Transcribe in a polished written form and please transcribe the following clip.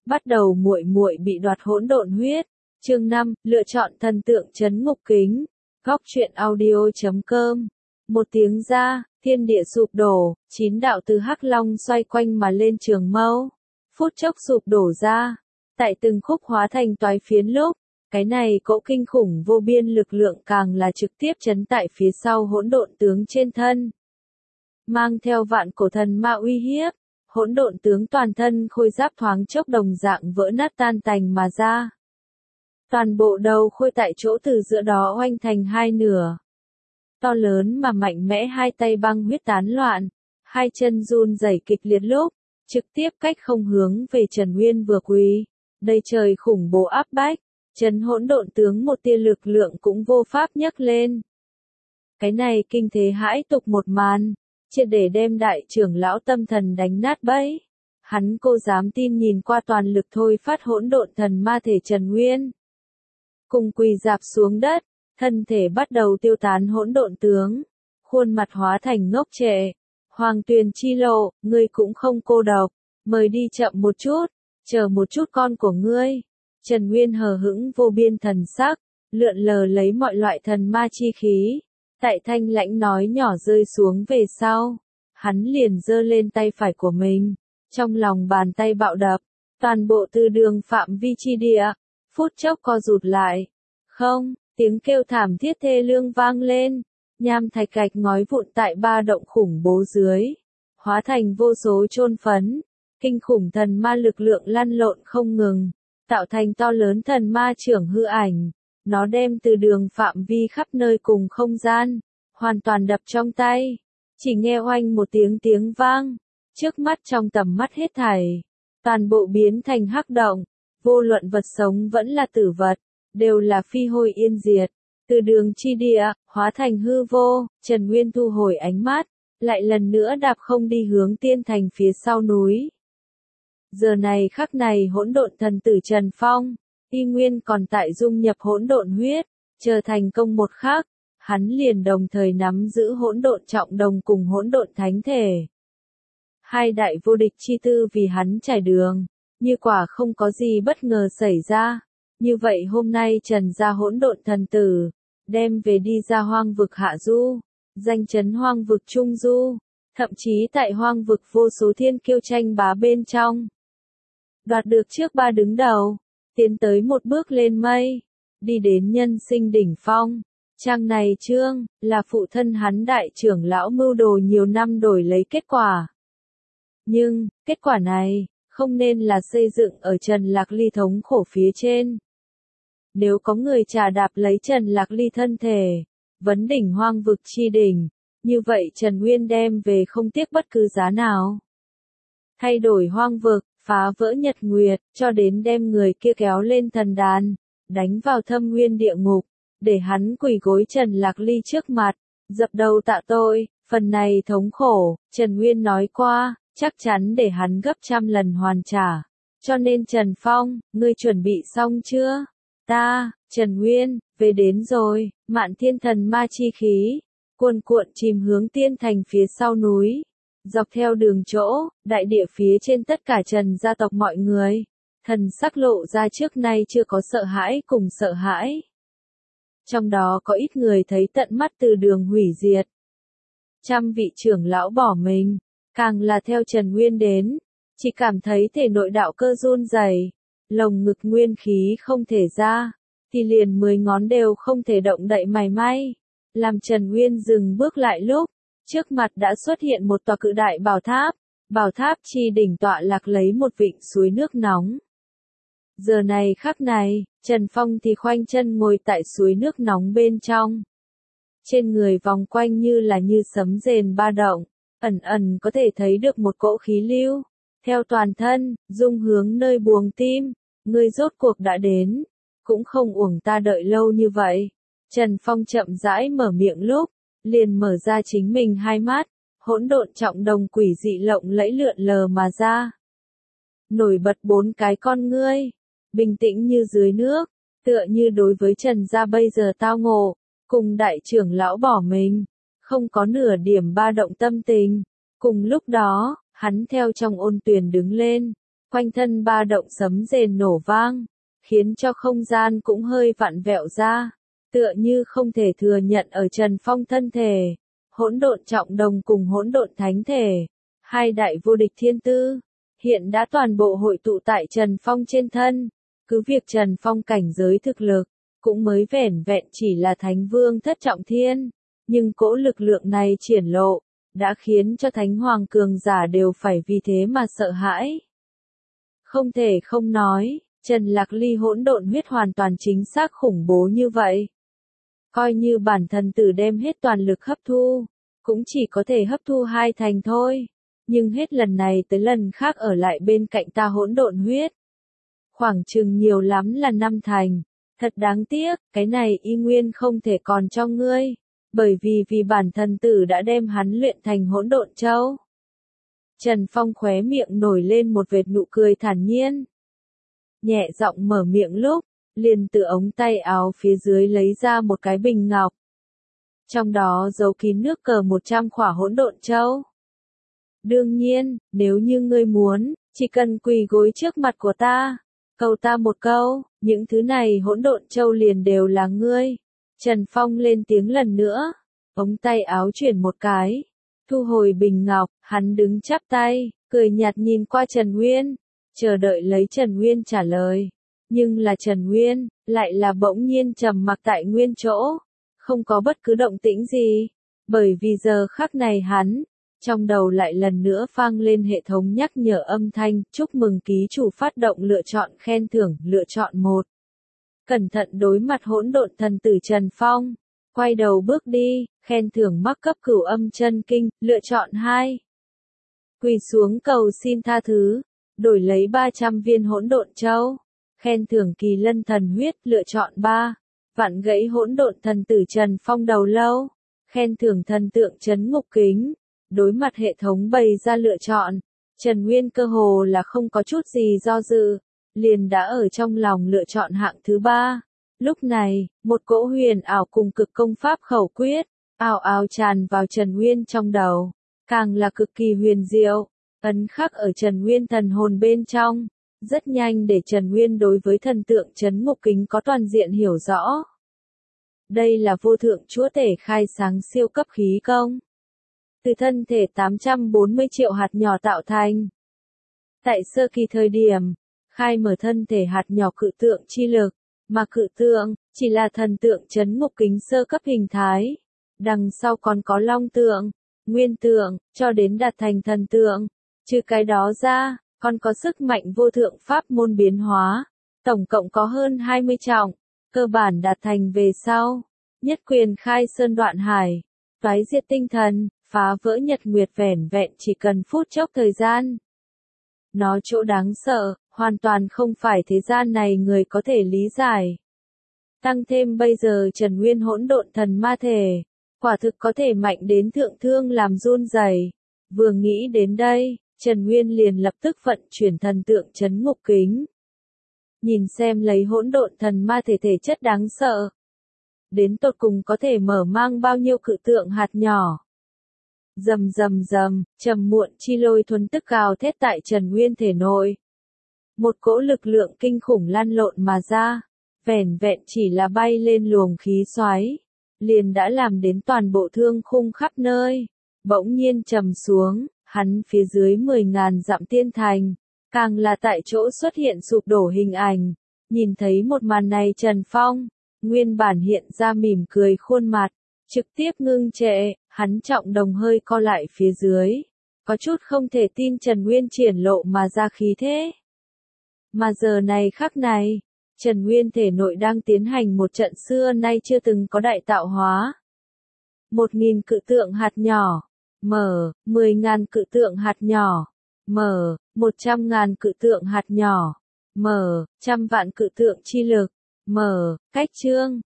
bắt đầu muội muội bị đoạt hỗn độn huyết. Chương 5, lựa chọn thần tượng trấn ngục kính. Góc truyện audio.com. Một tiếng ra, thiên địa sụp đổ, 9 đạo từ hắc long xoay quanh mà lên trường mâu. Phút chốc sụp đổ ra, tại từng khúc hóa thành toái phiến lúc, cái này cỗ kinh khủng vô biên lực lượng càng là trực tiếp chấn tại phía sau hỗn độn tướng trên thân. Mang theo vạn cổ thần ma uy hiếp, hỗn độn tướng toàn thân khôi giáp thoáng chốc đồng dạng vỡ nát tan tành mà ra. Toàn bộ đầu khôi tại chỗ từ giữa đó oanh thành hai nửa. To lớn mà mạnh mẽ hai tay băng huyết tán loạn, hai chân run rẩy kịch liệt lúc, trực tiếp cách không hướng về Trần Nguyên vừa quỳ. Đây trời khủng bố áp bách, trấn hỗn độn tướng một tia lực lượng cũng vô pháp nhấc lên. Cái này kinh thế hãi tục một màn, triệt để đem đại trưởng lão tâm thần đánh nát bẫy. Hắn cô dám tin nhìn qua toàn lực thôi phát hỗn độn thần ma thể Trần Nguyên. Cùng quỳ dạp xuống đất, thân thể bắt đầu tiêu tán hỗn độn tướng, khuôn mặt hóa thành ngốc trệ. Hoàng Tuyền chi lộ, ngươi cũng không cô độc, mời đi chậm một chút, chờ một chút con của ngươi. Trần Nguyên hờ hững vô biên thần sắc, lượn lờ lấy mọi loại thần ma chi khí. Tại thanh lãnh nói nhỏ rơi xuống về sau, hắn liền giơ lên tay phải của mình, trong lòng bàn tay bạo đập, toàn bộ từ đường phạm vi chi địa, phút chốc co rụt lại. Không, tiếng kêu thảm thiết thê lương vang lên, nham thạch gạch ngói vụn tại ba động khủng bố dưới, hóa thành vô số chôn phấn, kinh khủng thần ma lực lượng lăn lộn không ngừng, tạo thành to lớn thần ma trưởng hư ảnh. Nó đem từ đường phạm vi khắp nơi cùng không gian, hoàn toàn đập trong tay. Chỉ nghe oanh một tiếng vang, trước mắt trong tầm mắt hết thảy, toàn bộ biến thành hắc động, vô luận vật sống vẫn là tử vật, đều là phi hôi yên diệt. Từ đường chi địa, hóa thành hư vô, Trần Nguyên thu hồi ánh mắt, lại lần nữa đạp không đi hướng tiên thành phía sau núi. Giờ này khắc này hỗn độn thần tử Trần Phong, y nguyên còn tại dung nhập hỗn độn huyết, chờ thành công một khắc, hắn liền đồng thời nắm giữ hỗn độn trọng đồng cùng hỗn độn thánh thể. Hai đại vô địch chi tư vì hắn trải đường, như quả không có gì bất ngờ xảy ra. Như vậy hôm nay Trần gia hỗn độn thần tử, đem về đi ra hoang vực hạ du, danh chấn hoang vực trung du, thậm chí tại hoang vực vô số thiên kiêu tranh bá bên trong. Đoạt được trước ba đứng đầu, tiến tới một bước lên mây, đi đến nhân sinh đỉnh phong. Trang này chương, là phụ thân hắn đại trưởng lão mưu đồ nhiều năm đổi lấy kết quả. Nhưng, kết quả này, không nên là xây dựng ở Trần Lạc Ly thống khổ phía trên. Nếu có người trà đạp lấy Trần Lạc Ly thân thể, vấn đỉnh hoang vực chi đỉnh, như vậy Trần Nguyên đem về không tiếc bất cứ giá nào. Thay đổi hoang vực, phá vỡ nhật nguyệt, cho đến đem người kia kéo lên thần đàn, đánh vào thâm nguyên địa ngục, để hắn quỳ gối Trần Lạc Ly trước mặt, dập đầu tạ tội. Phần này thống khổ, Trần Nguyên nói qua, chắc chắn để hắn gấp trăm lần hoàn trả. Cho nên Trần Phong, ngươi chuẩn bị xong chưa? Ta, Trần Nguyên, về đến rồi. Mạn thiên thần ma chi khí, cuồn cuộn chìm hướng tiên thành phía sau núi. Dọc theo đường chỗ, đại địa phía trên tất cả Trần gia tộc mọi người, thần sắc lộ ra trước nay chưa có sợ hãi cùng sợ hãi. Trong đó có ít người thấy tận mắt từ đường hủy diệt. Trăm vị trưởng lão bỏ mình, càng là theo Trần Nguyên đến, chỉ cảm thấy thể nội đạo cơ run rẩy, lồng ngực nguyên khí không thể ra, thì liền 10 ngón đều không thể động đậy mảy may. Làm Trần Nguyên dừng bước lại lúc, trước mặt đã xuất hiện một tòa cự đại bảo tháp chi đỉnh tọa lạc lấy một vịnh suối nước nóng. Giờ này khắc này, Trần Phong thì khoanh chân ngồi tại suối nước nóng bên trong. Trên người vòng quanh như là như sấm rền ba động, ẩn ẩn có thể thấy được một cỗ khí lưu, theo toàn thân, dung hướng nơi buồng tim. Ngươi rốt cuộc đã đến, cũng không uổng ta đợi lâu như vậy. Trần Phong chậm rãi mở miệng lúc, liền mở ra chính mình hai mắt, hỗn độn trọng đồng quỷ dị lộng lẫy lượn lờ mà ra. Nổi bật 4 cái con ngươi, bình tĩnh như dưới nước, tựa như đối với Trần gia bây giờ tao ngộ, cùng đại trưởng lão bỏ mình, không có nửa điểm ba động tâm tình. Cùng lúc đó, hắn theo trong ôn tuyền đứng lên, quanh thân ba động sấm rền nổ vang, khiến cho không gian cũng hơi vặn vẹo ra, tựa như không thể thừa nhận ở Trần Phong thân thể. Hỗn độn trọng đồng cùng hỗn độn thánh thể, hai đại vô địch thiên tư, hiện đã toàn bộ hội tụ tại Trần Phong trên thân. Cứ việc Trần Phong cảnh giới thực lực, cũng mới vẻn vẹn chỉ là thánh vương thất trọng thiên, nhưng cỗ lực lượng này triển lộ, đã khiến cho thánh hoàng cường giả đều phải vì thế mà sợ hãi. Không thể không nói, Trần Lạc Ly hỗn độn huyết hoàn toàn chính xác khủng bố như vậy. Coi như bản thân tử đem hết toàn lực hấp thu, cũng chỉ có thể hấp thu 2 thành thôi, nhưng hết lần này tới lần khác ở lại bên cạnh ta hỗn độn huyết. Khoảng chừng nhiều lắm là 5 thành, thật đáng tiếc, cái này y nguyên không thể còn cho ngươi, bởi vì bản thân tử đã đem hắn luyện thành hỗn độn châu. Trần Phong khóe miệng nổi lên một vệt nụ cười thản nhiên. Nhẹ giọng mở miệng lúc, liền từ ống tay áo phía dưới lấy ra một cái bình ngọc. Trong đó giấu kín nước cờ 100 khỏa hỗn độn châu. Đương nhiên, nếu như ngươi muốn, chỉ cần quỳ gối trước mặt của ta, cầu ta một câu, những thứ này hỗn độn châu liền đều là ngươi. Trần Phong lên tiếng lần nữa, ống tay áo chuyển một cái, thu hồi bình ngọc, hắn đứng chắp tay, cười nhạt nhìn qua Trần Nguyên, chờ đợi lấy Trần Nguyên trả lời. Nhưng là Trần Nguyên, lại là bỗng nhiên trầm mặc tại nguyên chỗ, không có bất cứ động tĩnh gì, bởi vì giờ khắc này hắn, trong đầu lại lần nữa vang lên hệ thống nhắc nhở âm thanh, chúc mừng ký chủ phát động lựa chọn khen thưởng, lựa chọn 1. Cẩn thận đối mặt hỗn độn thần tử Trần Phong, quay đầu bước đi, khen thưởng mắc cấp cửu âm chân kinh, lựa chọn 2. Quỳ xuống cầu xin tha thứ, đổi lấy 300 viên hỗn độn châu, khen thưởng kỳ lân thần huyết, lựa chọn 3. Vạn gãy hỗn độn thần tử Trần Phong đầu lâu, khen thưởng thần tượng trấn ngục kính. Đối mặt hệ thống bày ra lựa chọn, Trần Nguyên cơ hồ là không có chút gì do dự, liền đã ở trong lòng lựa chọn hạng thứ 3. Lúc này, một cỗ huyền ảo cùng cực công pháp khẩu quyết, ào ào tràn vào Trần Nguyên trong đầu, càng là cực kỳ huyền diệu, ấn khắc ở Trần Nguyên thần hồn bên trong, rất nhanh để Trần Nguyên đối với thần tượng trấn ngục kính có toàn diện hiểu rõ. Đây là vô thượng chúa tể khai sáng siêu cấp khí công. Từ thân thể 840 triệu hạt nhỏ tạo thành. Tại sơ kỳ thời điểm, khai mở thân thể hạt nhỏ cự tượng chi lực, mà cự tượng, chỉ là thần tượng trấn ngục kính sơ cấp hình thái. Đằng sau còn có long tượng, nguyên tượng, cho đến đạt thành thần tượng. Trừ cái đó ra, còn có sức mạnh vô thượng pháp môn biến hóa. Tổng cộng có hơn 20 trọng, cơ bản đạt thành về sau. Nhất quyền khai sơn đoạn hải, toái diệt tinh thần, phá vỡ nhật nguyệt vẻn vẹn chỉ cần phút chốc thời gian. Nó chỗ đáng sợ, hoàn toàn không phải thế gian này người có thể lý giải. Tăng thêm bây giờ Trần Nguyên hỗn độn thần ma thể, quả thực có thể mạnh đến thượng thương làm run rẩy. Vừa nghĩ đến đây, Trần Nguyên liền lập tức vận chuyển thần tượng trấn ngục kính. Nhìn xem lấy hỗn độn thần ma thể thể chất đáng sợ. Đến tột cùng có thể mở mang bao nhiêu cự tượng hạt nhỏ. Rầm rầm rầm, trầm muộn chi lôi thuần tức gào thét tại Trần Nguyên thể nội. Một cỗ lực lượng kinh khủng lăn lộn mà ra, vẻn vẹn chỉ là bay lên luồng khí xoáy, liền đã làm đến toàn bộ thương khung khắp nơi, bỗng nhiên trầm xuống, hắn phía dưới 10.000 dặm tiên thành, càng là tại chỗ xuất hiện sụp đổ hình ảnh, nhìn thấy một màn này Trần Phong, nguyên bản hiện ra mỉm cười khuôn mặt, trực tiếp ngưng trệ, hắn trọng đồng hơi co lại phía dưới, có chút không thể tin Trần Nguyên triển lộ mà ra khí thế. Mà giờ này khắc này, Trần Nguyên thể nội đang tiến hành một trận xưa nay chưa từng có đại tạo hóa. 1.000 cự tượng hạt nhỏ, mở, 10.000 cự tượng hạt nhỏ, mở, 100.000 cự tượng hạt nhỏ, mở, trăm vạn cự tượng chi lực, mở, cách chương,